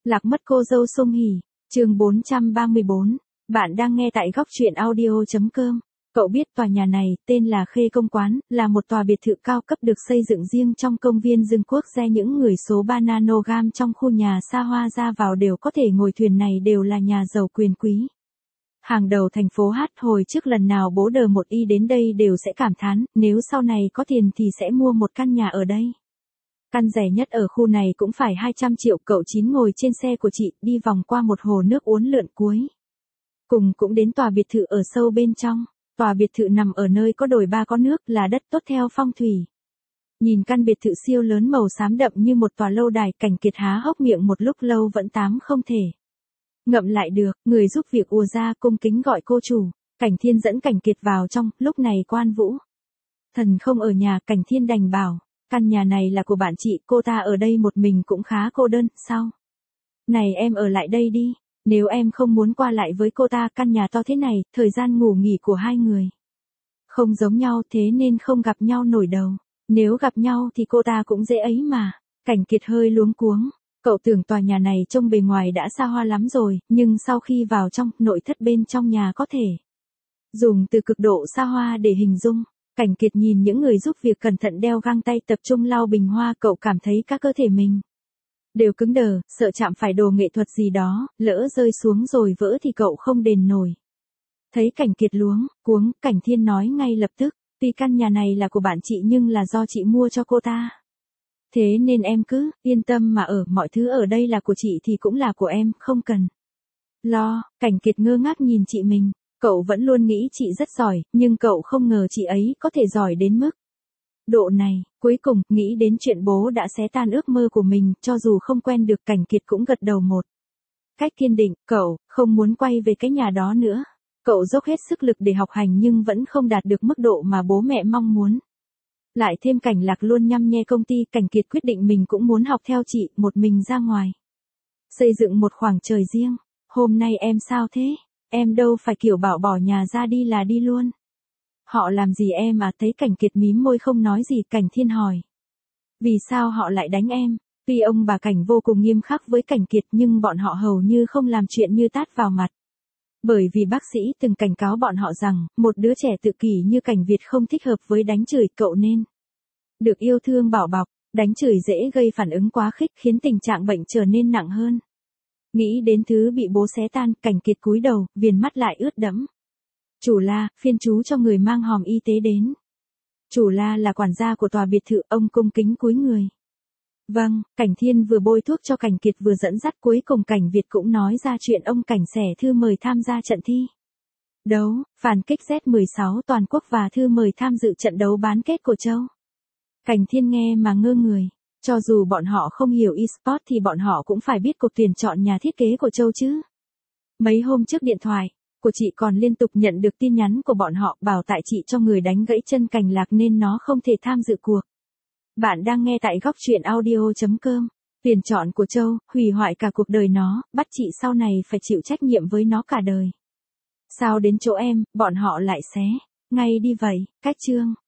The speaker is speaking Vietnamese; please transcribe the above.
Lạc mất cô dâu Sung Hỉ, chương 434. Bạn đang nghe tại góc truyện audio.com. Cậu biết tòa nhà này, tên là Khê Công Quán, là một tòa biệt thự cao cấp được xây dựng riêng trong công viên rừng quốc gia. Những người số 3 Nanogam trong khu nhà xa hoa ra vào đều có thể ngồi thuyền này, đều là nhà giàu quyền quý. Hàng đầu thành phố Hát. Hồi trước lần nào bố đờ một y đến đây đều sẽ cảm thán, nếu sau này có tiền thì sẽ mua một căn nhà ở đây. Căn rẻ nhất ở khu này cũng phải 200 triệu. Cậu Chín ngồi trên xe của chị, đi vòng qua một hồ nước uốn lượn cuối cùng cũng đến tòa biệt thự ở sâu bên trong. Tòa biệt thự nằm ở nơi có đồi ba có nước, là đất tốt theo phong thủy. Nhìn căn biệt thự siêu lớn màu xám đậm như một tòa lâu đài, Cảnh Kiệt há hốc miệng một lúc lâu vẫn tám không thể ngậm lại được. Người giúp việc ùa ra cung kính gọi cô chủ. Cảnh Thiên dẫn Cảnh Kiệt vào trong. Lúc này Quan Vũ Thần không ở nhà, Cảnh Thiên đành bảo, căn nhà này là của bạn chị, cô ta ở đây một mình cũng khá cô đơn. Sao này em ở lại đây đi, nếu em không muốn qua lại với cô ta. Căn nhà to thế này, thời gian ngủ nghỉ của hai người không giống nhau, thế nên không gặp nhau nổi đầu. Nếu gặp nhau thì cô ta cũng dễ ấy mà. Cảnh Kiệt hơi luống cuống. Cậu tưởng tòa nhà này trông bề ngoài đã xa hoa lắm rồi, nhưng sau khi vào trong, nội thất bên trong nhà có thể dùng từ cực độ xa hoa để hình dung. Cảnh Kiệt nhìn những người giúp việc cẩn thận đeo găng tay tập trung lau bình hoa, cậu cảm thấy các cơ thể mình đều cứng đờ, sợ chạm phải đồ nghệ thuật gì đó, lỡ rơi xuống rồi vỡ thì cậu không đền nổi. Thấy Cảnh Kiệt luống cuống, Cảnh Thiên nói ngay lập tức, tuy căn nhà này là của bạn chị nhưng là do chị mua cho cô ta. Thế nên em cứ yên tâm mà ở, mọi thứ ở đây là của chị thì cũng là của em, không cần lo. Cảnh Kiệt ngơ ngác nhìn chị mình. Cậu vẫn luôn nghĩ chị rất giỏi, nhưng cậu không ngờ chị ấy có thể giỏi đến mức độ này. Cuối cùng, nghĩ đến chuyện bố đã xé tan ước mơ của mình, cho dù không quen được. Cảnh Kiệt cũng gật đầu một cách kiên định. Cậu không muốn quay về cái nhà đó nữa. Cậu dốc hết sức lực để học hành nhưng vẫn không đạt được mức độ mà bố mẹ mong muốn. Lại thêm Cảnh Lạc luôn nhăm nhe công ty, Cảnh Kiệt quyết định mình cũng muốn học theo chị, một mình ra ngoài xây dựng một khoảng trời riêng. Hôm nay em sao thế? Em đâu phải kiểu bảo bỏ nhà ra đi là đi luôn. Họ làm gì em à? Thấy Cảnh Kiệt mím môi không nói gì, Cảnh Thiên hỏi, vì sao họ lại đánh em? Tuy ông bà Cảnh vô cùng nghiêm khắc với Cảnh Kiệt nhưng bọn họ hầu như không làm chuyện như tát vào mặt. Bởi vì bác sĩ từng cảnh cáo bọn họ rằng, một đứa trẻ tự kỷ như Cảnh Việt không thích hợp với đánh chửi. Cậu nên được yêu thương bảo bọc. Đánh chửi dễ gây phản ứng quá khích, khiến tình trạng bệnh trở nên nặng hơn. Nghĩ đến thứ bị bố xé tan, Cảnh Kiệt cúi đầu, viền mắt lại ướt đẫm. Chủ La, phiên chú cho người mang hòm y tế đến. Chủ La là quản gia của tòa biệt thự, ông cung kính cúi người. Vâng. Cảnh Thiên vừa bôi thuốc cho Cảnh Kiệt vừa dẫn dắt. Cuối cùng Cảnh Việt cũng nói ra chuyện ông Cảnh xẻ thư mời tham gia trận thi đấu phản kích Z16 toàn quốc và thư mời tham dự trận đấu bán kết của Châu. Cảnh Thiên nghe mà ngơ người. Cho dù bọn họ không hiểu eSport thì bọn họ cũng phải biết cuộc tuyển chọn nhà thiết kế của Châu chứ. Mấy hôm trước điện thoại của chị còn liên tục nhận được tin nhắn của bọn họ bảo tại chị cho người đánh gãy chân Cảnh Lạc nên nó không thể tham dự cuộc. Bạn đang nghe tại góc truyện audio.com. Tuyển chọn của Châu hủy hoại cả cuộc đời nó, bắt chị sau này phải chịu trách nhiệm với nó cả đời. Sao đến chỗ em, bọn họ lại xé ngay đi vậy? Cách chương